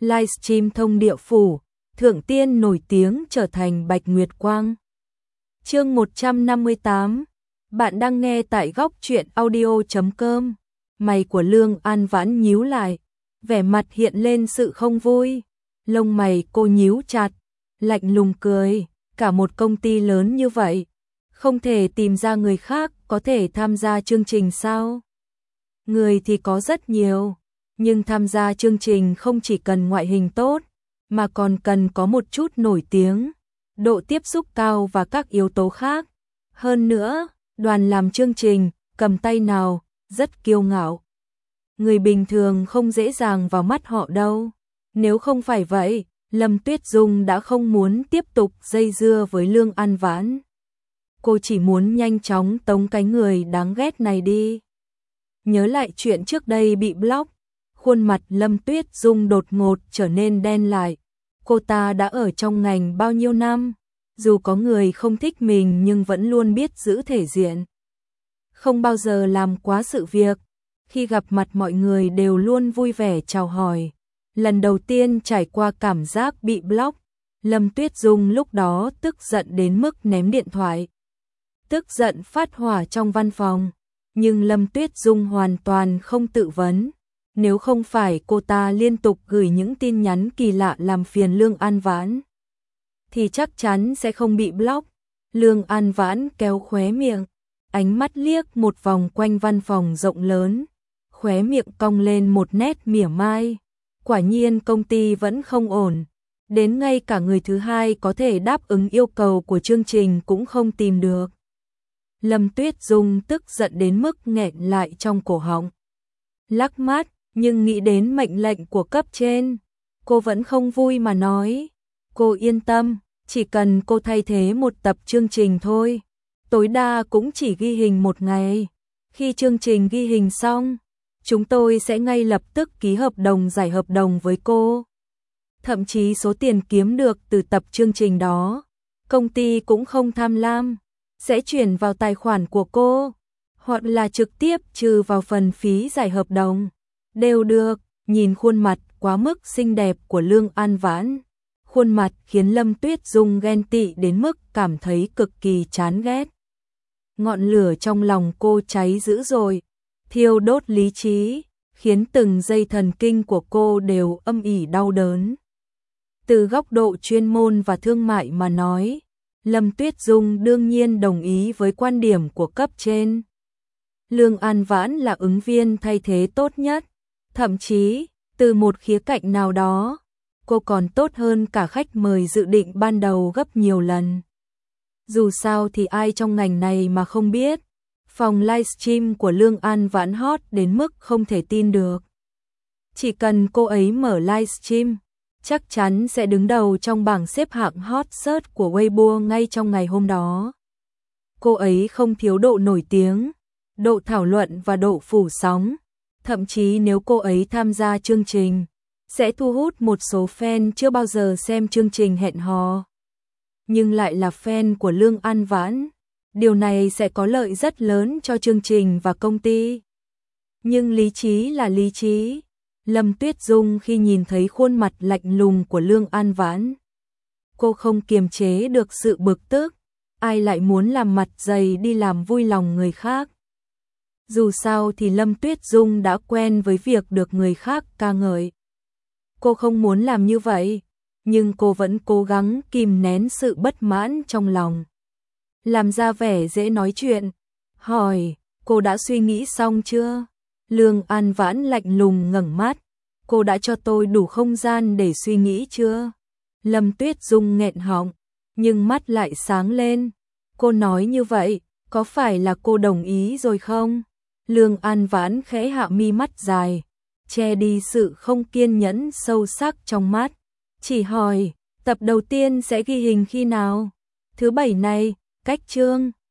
livestream thông địa phủ, thượng tiên nổi tiếng trở thành Bạch Nguyệt Quang. Chương 158. Bạn đang nghe tại góc truyện audio.com. Mày của Lương An Vãn nhíu lại, vẻ mặt hiện lên sự không vui. Lông mày cô nhíu chặt, lạnh lùng cười, cả một công ty lớn như vậy, không thể tìm ra người khác có thể tham gia chương trình sao? Người thì có rất nhiều, nhưng tham gia chương trình không chỉ cần ngoại hình tốt, mà còn cần có một chút nổi tiếng, độ tiếp xúc cao và các yếu tố khác. Hơn nữa, đoàn làm chương trình, cầm tay nào, rất kiêu ngạo. Người bình thường không dễ dàng vào mắt họ đâu. Nếu không phải vậy, Lâm Tuyết Dung đã không muốn tiếp tục dây dưa với Lương An Vãn. Cô chỉ muốn nhanh chóng tống cái người đáng ghét này đi. Nhớ lại chuyện trước đây bị block, khuôn mặt Lâm Tuyết Dung đột ngột trở nên đen lại. Cô ta đã ở trong ngành bao nhiêu năm, dù có người không thích mình nhưng vẫn luôn biết giữ thể diện. Không bao giờ làm quá sự việc, khi gặp mặt mọi người đều luôn vui vẻ chào hỏi. Lần đầu tiên trải qua cảm giác bị block, Lâm Tuyết Dung lúc đó tức giận đến mức ném điện thoại. Tức giận phát hỏa trong văn phòng, nhưng Lâm Tuyết Dung hoàn toàn không tự vấn. Nếu không phải cô ta liên tục gửi những tin nhắn kỳ lạ làm phiền Lương An Vãn, thì chắc chắn sẽ không bị block. Lương An Vãn kéo khóe miệng, ánh mắt liếc một vòng quanh văn phòng rộng lớn, khóe miệng cong lên một nét mỉa mai. Quả nhiên công ty vẫn không ổn, đến ngay cả người thứ hai có thể đáp ứng yêu cầu của chương trình cũng không tìm được. Lâm Tuyết Dung tức giận đến mức nghẹn lại trong cổ họng. Lắc mắt, nhưng nghĩ đến mệnh lệnh của cấp trên, cô vẫn không vui mà nói. Cô yên tâm, chỉ cần cô thay thế một tập chương trình thôi, tối đa cũng chỉ ghi hình một ngày. Khi chương trình ghi hình xong, chúng tôi sẽ ngay lập tức ký hợp đồng giải hợp đồng với cô. Thậm chí số tiền kiếm được từ tập chương trình đó, công ty cũng không tham lam, sẽ chuyển vào tài khoản của cô, hoặc là trực tiếp trừ vào phần phí giải hợp đồng. Đều được. Nhìn khuôn mặt quá mức xinh đẹp của Lương An Vãn, khuôn mặt khiến Lâm Tuyết Dung ghen tị đến mức cảm thấy cực kỳ chán ghét. Ngọn lửa trong lòng cô cháy dữ dội, thiêu đốt lý trí, khiến từng dây thần kinh của cô đều âm ỉ đau đớn. Từ góc độ chuyên môn và thương mại mà nói, Lâm Tuyết Dung đương nhiên đồng ý với quan điểm của cấp trên. Lương An Vãn là ứng viên thay thế tốt nhất, thậm chí, từ một khía cạnh nào đó, cô còn tốt hơn cả khách mời dự định ban đầu gấp nhiều lần. Dù sao thì ai trong ngành này mà không biết, phòng livestream của Lương An Vãn hot đến mức không thể tin được. Chỉ cần cô ấy mở livestream, chắc chắn sẽ đứng đầu trong bảng xếp hạng hot search của Weibo ngay trong ngày hôm đó. Cô ấy không thiếu độ nổi tiếng, độ thảo luận và độ phủ sóng. Thậm chí nếu cô ấy tham gia chương trình, sẽ thu hút một số fan chưa bao giờ xem chương trình hẹn hò, nhưng lại là fan của Lương An Vãn. Điều này sẽ có lợi rất lớn cho chương trình và công ty. Nhưng lý trí là lý trí. Lâm Tuyết Dung khi nhìn thấy khuôn mặt lạnh lùng của Lương An Vãn, cô không kiềm chế được sự bực tức. Ai lại muốn làm mặt dày đi làm vui lòng người khác? Dù sao thì Lâm Tuyết Dung đã quen với việc được người khác ca ngợi. Cô không muốn làm như vậy, nhưng cô vẫn cố gắng kìm nén sự bất mãn trong lòng. Làm ra vẻ dễ nói chuyện, hỏi, cô đã suy nghĩ xong chưa? Lương An Vãn lạnh lùng ngẩng mắt, cô đã cho tôi đủ không gian để suy nghĩ chưa? Lâm Tuyết Dung nghẹn họng, nhưng mắt lại sáng lên. Cô nói như vậy, có phải là cô đồng ý rồi không? Lương An Vãn khẽ hạ mi mắt dài, che đi sự không kiên nhẫn sâu sắc trong mắt. Chỉ hỏi, tập đầu tiên sẽ ghi hình khi nào? Thứ Bảy này, cách chương.